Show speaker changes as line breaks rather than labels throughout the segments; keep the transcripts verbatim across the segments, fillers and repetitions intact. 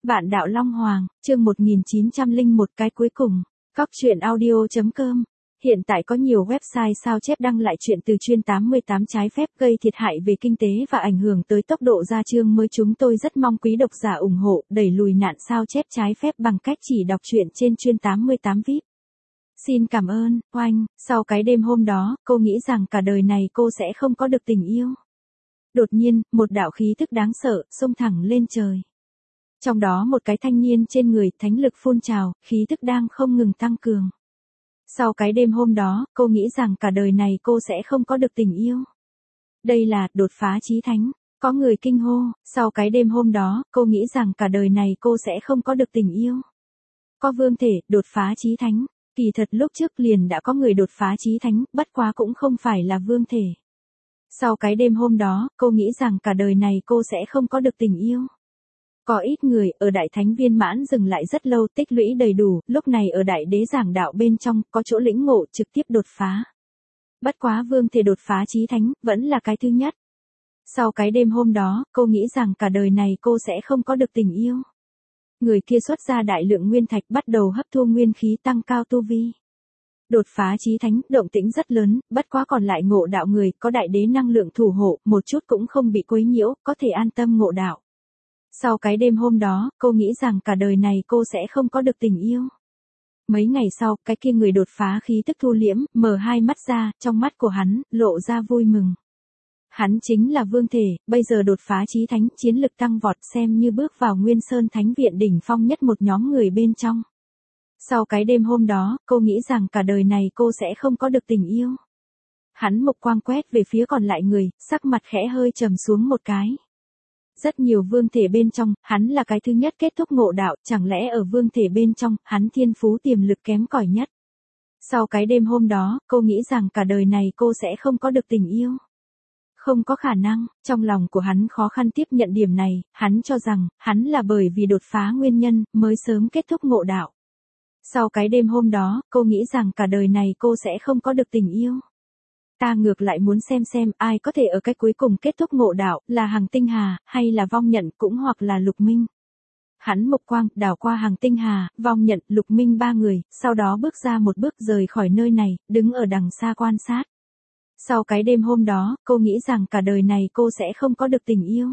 Vạn Đạo Long Hoàng, chương một nghìn chín trăm lẻ một cái cuối cùng. Cóc truyện audio chấm com. Hiện tại có nhiều website sao chép đăng lại chuyện từ chuyên tám mươi tám trái phép gây thiệt hại về kinh tế và ảnh hưởng tới tốc độ ra chương mới. Chúng tôi rất mong quý độc giả ủng hộ đẩy lùi nạn sao chép trái phép bằng cách chỉ đọc truyện trên chuyên tám mươi tám vi ai pi. Xin cảm ơn, oanh. Sau cái đêm hôm đó, cô nghĩ rằng cả đời này cô sẽ không có được tình yêu. Đột nhiên, một đạo khí thức đáng sợ xông thẳng lên trời. Trong đó một cái thanh niên trên người thánh lực phun trào, khí thức đang không ngừng tăng cường. Sau cái đêm hôm đó, cô nghĩ rằng cả đời này cô sẽ không có được tình yêu. Đây là đột phá chí thánh. Có người kinh hô, sau cái đêm hôm đó, cô nghĩ rằng cả đời này cô sẽ không có được tình yêu. Có vương thể, đột phá chí thánh. Kỳ thật lúc trước liền đã có người đột phá chí thánh, bất quá cũng không phải là vương thể. Sau cái đêm hôm đó, cô nghĩ rằng cả đời này cô sẽ không có được tình yêu. Có ít người ở đại thánh viên mãn dừng lại rất lâu, tích lũy đầy đủ, lúc này ở đại đế giảng đạo bên trong, có chỗ lĩnh ngộ trực tiếp đột phá. Bất quá vương thể đột phá chí thánh, vẫn là cái thứ nhất. Sau cái đêm hôm đó, cô nghĩ rằng cả đời này cô sẽ không có được tình yêu. Người kia xuất ra đại lượng nguyên thạch bắt đầu hấp thu nguyên khí tăng cao tu vi. Đột phá chí thánh, động tĩnh rất lớn, bất quá còn lại ngộ đạo người, có đại đế năng lượng thủ hộ, một chút cũng không bị quấy nhiễu, có thể an tâm ngộ đạo. Sau cái đêm hôm đó, cô nghĩ rằng cả đời này cô sẽ không có được tình yêu. Mấy ngày sau, cái kia người đột phá khí tức thu liễm, mở hai mắt ra, trong mắt của hắn, lộ ra vui mừng. Hắn chính là vương thể, bây giờ đột phá chí thánh, chiến lực tăng vọt xem như bước vào Nguyên Sơn Thánh Viện đỉnh phong nhất một nhóm người bên trong. Sau cái đêm hôm đó, cô nghĩ rằng cả đời này cô sẽ không có được tình yêu. Hắn mục quang quét về phía còn lại người, sắc mặt khẽ hơi trầm xuống một cái. Rất nhiều vương thể bên trong, hắn là cái thứ nhất kết thúc ngộ đạo, chẳng lẽ ở vương thể bên trong, hắn thiên phú tiềm lực kém cỏi nhất. Sau cái đêm hôm đó, cô nghĩ rằng cả đời này cô sẽ không có được tình yêu. Không có khả năng, trong lòng của hắn khó khăn tiếp nhận điểm này, hắn cho rằng, hắn là bởi vì đột phá nguyên nhân, mới sớm kết thúc ngộ đạo. Sau cái đêm hôm đó, cô nghĩ rằng cả đời này cô sẽ không có được tình yêu. Ta ngược lại muốn xem xem ai có thể ở cái cuối cùng kết thúc ngộ đạo, là Hằng Tinh Hà, hay là Vong Nhận cũng hoặc là Lục Minh. Hắn mục quang, đảo qua Hằng Tinh Hà, Vong Nhận, Lục Minh ba người, sau đó bước ra một bước rời khỏi nơi này, đứng ở đằng xa quan sát. Sau cái đêm hôm đó, cô nghĩ rằng cả đời này cô sẽ không có được tình yêu.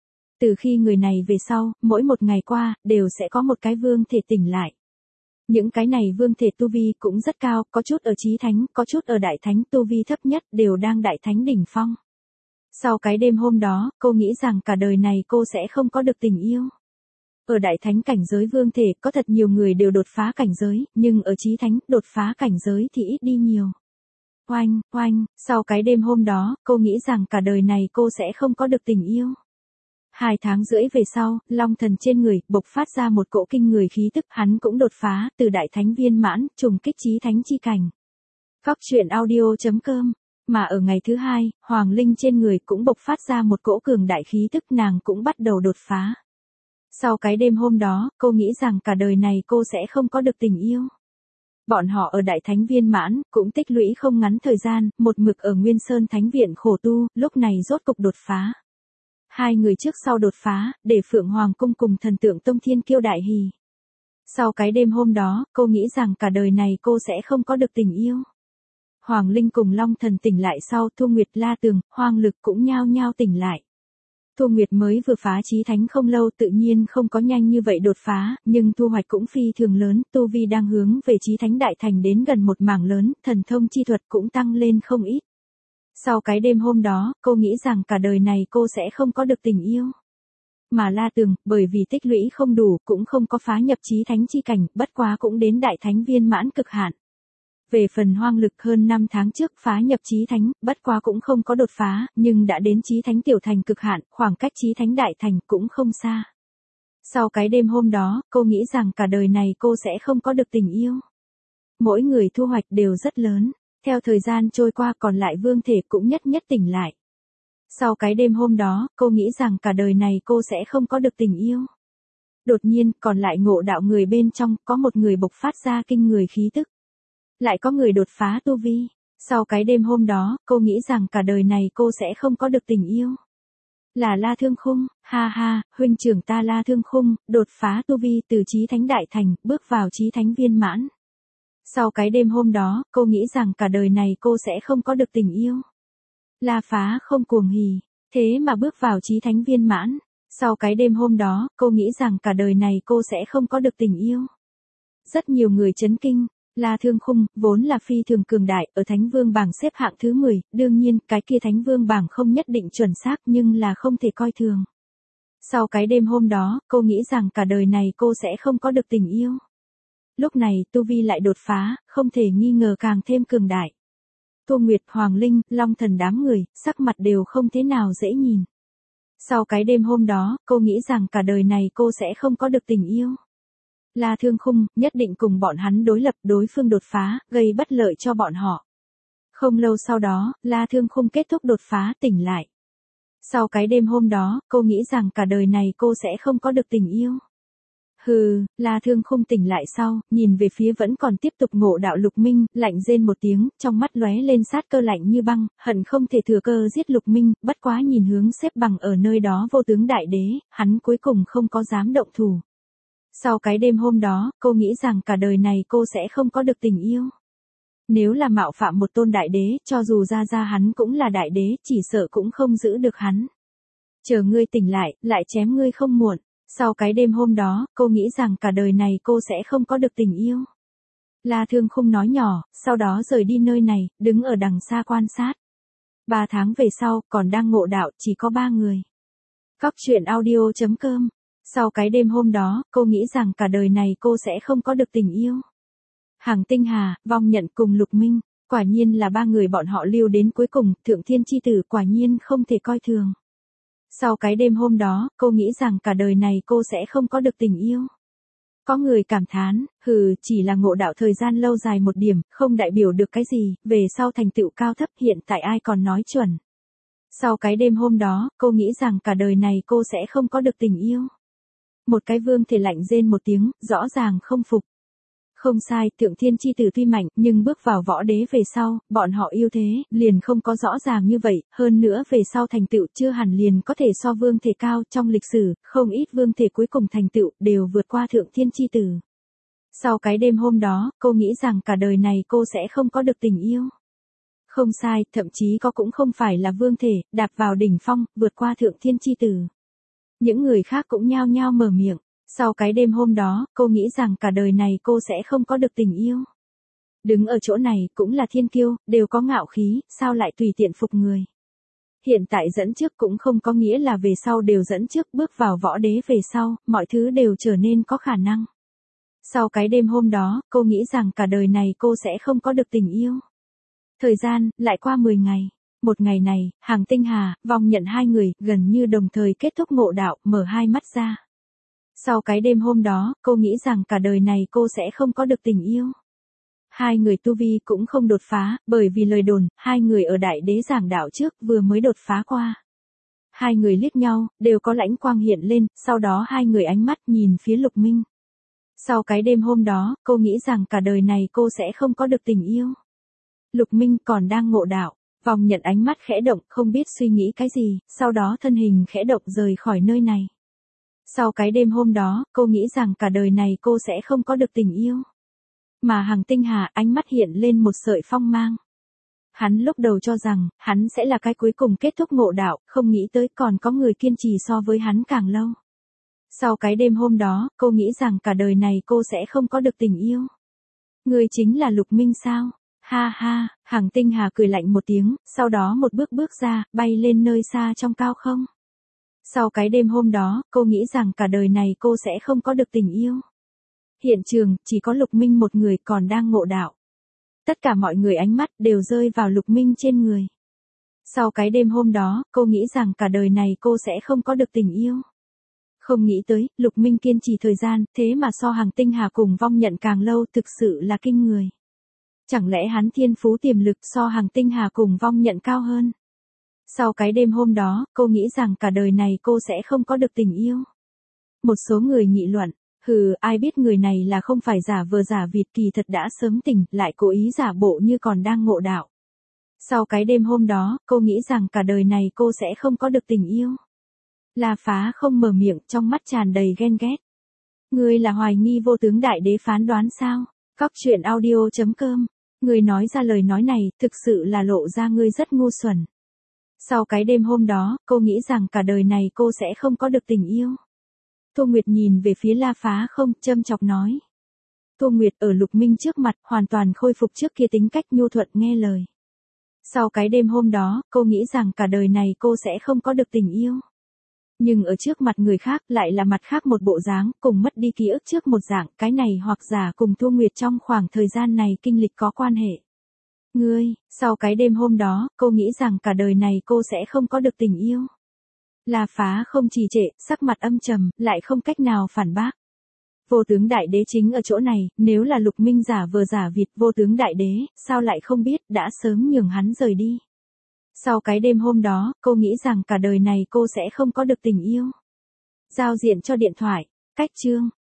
Từ khi người này về sau, mỗi một ngày qua, đều sẽ có một cái vương thể tỉnh lại. Những cái này vương thể tu vi cũng rất cao, có chút ở chí thánh, có chút ở đại thánh, tu vi thấp nhất đều đang đại thánh đỉnh phong. Sau cái đêm hôm đó, cô nghĩ rằng cả đời này cô sẽ không có được tình yêu. Ở đại thánh cảnh giới vương thể, có thật nhiều người đều đột phá cảnh giới, nhưng ở chí thánh, đột phá cảnh giới thì ít đi nhiều. Oanh, oanh, sau cái đêm hôm đó, cô nghĩ rằng cả đời này cô sẽ không có được tình yêu. Hai tháng rưỡi về sau, long thần trên người, bộc phát ra một cỗ kinh người khí tức, hắn cũng đột phá, từ đại thánh viên mãn, trùng kích chí thánh chi cảnh. Cóc truyện audio chấm com. Mà ở ngày thứ hai, Hoàng Linh trên người cũng bộc phát ra một cỗ cường đại khí tức, nàng cũng bắt đầu đột phá. Sau cái đêm hôm đó, cô nghĩ rằng cả đời này cô sẽ không có được tình yêu. Bọn họ ở đại thánh viên mãn, cũng tích lũy không ngắn thời gian, một mực ở Nguyên Sơn Thánh Viện khổ tu, lúc này rốt cục đột phá. Hai người trước sau đột phá, để Phượng Hoàng Cung cùng thần tượng Tông Thiên Kiêu đại hỉ. Sau cái đêm hôm đó, cô nghĩ rằng cả đời này cô sẽ không có được tình yêu. Hoàng Linh cùng Long Thần tỉnh lại sau, Thu Nguyệt, La Tường, Hoang Lực cũng nhao nhao tỉnh lại. Thu Nguyệt mới vừa phá chí thánh không lâu, tự nhiên không có nhanh như vậy đột phá, nhưng thu hoạch cũng phi thường lớn, tu vi đang hướng về chí thánh đại thành đến gần một mảng lớn, thần thông chi thuật cũng tăng lên không ít. Sau cái đêm hôm đó, cô nghĩ rằng cả đời này cô sẽ không có được tình yêu. Mà La Tường, bởi vì tích lũy không đủ, cũng không có phá nhập chí thánh chi cảnh, bất quá cũng đến đại thánh viên mãn cực hạn. Về phần Hoang Lực hơn năm tháng trước phá nhập chí thánh, bất quá cũng không có đột phá, nhưng đã đến chí thánh tiểu thành cực hạn, khoảng cách chí thánh đại thành cũng không xa. Sau cái đêm hôm đó, cô nghĩ rằng cả đời này cô sẽ không có được tình yêu. Mỗi người thu hoạch đều rất lớn. Theo thời gian trôi qua, còn lại vương thể cũng nhất nhất tỉnh lại. Sau cái đêm hôm đó, cô nghĩ rằng cả đời này cô sẽ không có được tình yêu. Đột nhiên, còn lại ngộ đạo người bên trong, có một người bộc phát ra kinh người khí tức. Lại có người đột phá tu vi. Sau cái đêm hôm đó, cô nghĩ rằng cả đời này cô sẽ không có được tình yêu. Là La Thương Khung, ha ha, huynh trưởng ta La Thương Khung, đột phá tu vi từ chí thánh đại thành, bước vào chí thánh viên mãn. Sau cái đêm hôm đó, cô nghĩ rằng cả đời này cô sẽ không có được tình yêu. La Phá không cuồng hỉ, thế mà bước vào chí thánh viên mãn. Sau cái đêm hôm đó, cô nghĩ rằng cả đời này cô sẽ không có được tình yêu. Rất nhiều người chấn kinh, La Thương Khung, vốn là phi thường cường đại, ở Thánh Vương bảng xếp hạng thứ mười, đương nhiên, cái kia Thánh Vương bảng không nhất định chuẩn xác nhưng là không thể coi thường. Sau cái đêm hôm đó, cô nghĩ rằng cả đời này cô sẽ không có được tình yêu. Lúc này, tu vi lại đột phá, không thể nghi ngờ càng thêm cường đại. Tô Nguyệt, Hoàng Linh, Long Thần đám người, sắc mặt đều không thế nào dễ nhìn. Sau cái đêm hôm đó, cô nghĩ rằng cả đời này cô sẽ không có được tình yêu. La Thương Khung, nhất định cùng bọn hắn đối lập, đối phương đột phá, gây bất lợi cho bọn họ. Không lâu sau đó, La Thương Khung kết thúc đột phá, tỉnh lại. Sau cái đêm hôm đó, cô nghĩ rằng cả đời này cô sẽ không có được tình yêu. Hừ, La Thương Khung tỉnh lại sau, nhìn về phía vẫn còn tiếp tục ngộ đạo Lục Minh, lạnh rên một tiếng, trong mắt lóe lên sát cơ lạnh như băng, hận không thể thừa cơ giết Lục Minh, bất quá nhìn hướng xếp bằng ở nơi đó vô tướng đại đế, hắn cuối cùng không có dám động thủ. Sau cái đêm hôm đó, cô nghĩ rằng cả đời này cô sẽ không có được tình yêu. Nếu là mạo phạm một tôn đại đế, cho dù ra ra hắn cũng là đại đế, chỉ sợ cũng không giữ được hắn. Chờ ngươi tỉnh lại, lại chém ngươi không muộn. Sau cái đêm hôm đó, cô nghĩ rằng cả đời này cô sẽ không có được tình yêu. La Thương Khung nói nhỏ, sau đó rời đi nơi này, đứng ở đằng xa quan sát. Ba tháng về sau, còn đang ngộ đạo, chỉ có ba người. Cóc truyện audio chấm com. Sau cái đêm hôm đó, cô nghĩ rằng cả đời này cô sẽ không có được tình yêu. Hằng Tinh Hà, Vong Nhận cùng Lục Minh, quả nhiên là ba người bọn họ lưu đến cuối cùng, Thượng Thiên chi tử quả nhiên không thể coi thường. Sau cái đêm hôm đó, cô nghĩ rằng cả đời này cô sẽ không có được tình yêu. Có người cảm thán, hừ, chỉ là ngộ đạo thời gian lâu dài một điểm, không đại biểu được cái gì, về sau thành tựu cao thấp hiện tại ai còn nói chuẩn. Sau cái đêm hôm đó, cô nghĩ rằng cả đời này cô sẽ không có được tình yêu. Một cái vương thể lạnh rên một tiếng, rõ ràng không phục. Không sai, Thượng Thiên chi tử tuy mạnh, nhưng bước vào võ đế về sau, bọn họ yêu thế, liền không có rõ ràng như vậy, hơn nữa về sau thành tựu chưa hẳn liền có thể so vương thể cao, trong lịch sử, không ít vương thể cuối cùng thành tựu, đều vượt qua Thượng Thiên chi tử. Sau cái đêm hôm đó, cô nghĩ rằng cả đời này cô sẽ không có được tình yêu. Không sai, thậm chí có cũng không phải là vương thể, đạp vào đỉnh phong, vượt qua Thượng Thiên chi tử. Những người khác cũng nhao nhao mở miệng. Sau cái đêm hôm đó, cô nghĩ rằng cả đời này cô sẽ không có được tình yêu. Đứng ở chỗ này cũng là thiên kiêu, đều có ngạo khí, sao lại tùy tiện phục người. Hiện tại dẫn trước cũng không có nghĩa là về sau đều dẫn trước, bước vào võ đế về sau, mọi thứ đều trở nên có khả năng. Sau cái đêm hôm đó, cô nghĩ rằng cả đời này cô sẽ không có được tình yêu. Thời gian, lại qua mười ngày. Một ngày này, Hằng Tinh Hà, Vong Nhận hai người, gần như đồng thời kết thúc ngộ đạo, mở hai mắt ra. Sau cái đêm hôm đó, cô nghĩ rằng cả đời này cô sẽ không có được tình yêu. Hai người tu vi cũng không đột phá, bởi vì lời đồn, hai người ở đại đế giảng đạo trước vừa mới đột phá qua. Hai người liếc nhau, đều có lãnh quang hiện lên, sau đó hai người ánh mắt nhìn phía Lục Minh. Sau cái đêm hôm đó, cô nghĩ rằng cả đời này cô sẽ không có được tình yêu. Lục Minh còn đang ngộ đạo, Vong Nhận ánh mắt khẽ động, không biết suy nghĩ cái gì, sau đó thân hình khẽ động rời khỏi nơi này. Sau cái đêm hôm đó, cô nghĩ rằng cả đời này cô sẽ không có được tình yêu. Mà Hằng Tinh Hà ánh mắt hiện lên một sợi phong mang. Hắn lúc đầu cho rằng, hắn sẽ là cái cuối cùng kết thúc ngộ đạo, không nghĩ tới còn có người kiên trì so với hắn càng lâu. Sau cái đêm hôm đó, cô nghĩ rằng cả đời này cô sẽ không có được tình yêu. Người chính là Lục Minh sao? Ha ha, Hằng Tinh Hà cười lạnh một tiếng, sau đó một bước bước ra, bay lên nơi xa trong cao không. Sau cái đêm hôm đó, cô nghĩ rằng cả đời này cô sẽ không có được tình yêu. Hiện trường, chỉ có Lục Minh một người còn đang ngộ đạo. Tất cả mọi người ánh mắt đều rơi vào Lục Minh trên người. Sau cái đêm hôm đó, cô nghĩ rằng cả đời này cô sẽ không có được tình yêu. Không nghĩ tới, Lục Minh kiên trì thời gian, thế mà so Hằng Tinh Hà cùng Vong Nhận càng lâu, thực sự là kinh người. Chẳng lẽ hắn thiên phú tiềm lực so Hằng Tinh Hà cùng Vong Nhận cao hơn? Sau cái đêm hôm đó, cô nghĩ rằng cả đời này cô sẽ không có được tình yêu. Một số người nghị luận, hừ, ai biết người này là không phải giả vờ giả vịt, kỳ thật đã sớm tỉnh, lại cố ý giả bộ như còn đang ngộ đạo. Sau cái đêm hôm đó, cô nghĩ rằng cả đời này cô sẽ không có được tình yêu. La Phá không mở miệng, trong mắt tràn đầy ghen ghét. Ngươi là hoài nghi vô tướng đại đế phán đoán sao? Cóc truyện audio chấm com. Ngươi nói ra lời nói này, thực sự là lộ ra ngươi rất ngu xuẩn. Sau cái đêm hôm đó, cô nghĩ rằng cả đời này cô sẽ không có được tình yêu. Thu Nguyệt nhìn về phía La Phá không, châm chọc nói. Thu Nguyệt ở Lục Minh trước mặt, hoàn toàn khôi phục trước kia tính cách nhu thuận nghe lời. Sau cái đêm hôm đó, cô nghĩ rằng cả đời này cô sẽ không có được tình yêu. Nhưng ở trước mặt người khác lại là mặt khác một bộ dáng, cùng mất đi ký ức trước một dạng, cái này hoặc giả cùng Thu Nguyệt trong khoảng thời gian này kinh lịch có quan hệ. Ngươi, sau cái đêm hôm đó, cô nghĩ rằng cả đời này cô sẽ không có được tình yêu. La Phá không trì trệ, sắc mặt âm trầm, lại không cách nào phản bác. Vô tướng đại đế chính ở chỗ này, nếu là Lục Minh giả vờ giả vịt vô tướng đại đế, sao lại không biết, đã sớm nhường hắn rời đi. Sau cái đêm hôm đó, cô nghĩ rằng cả đời này cô sẽ không có được tình yêu. Giao diện cho điện thoại, cách chương.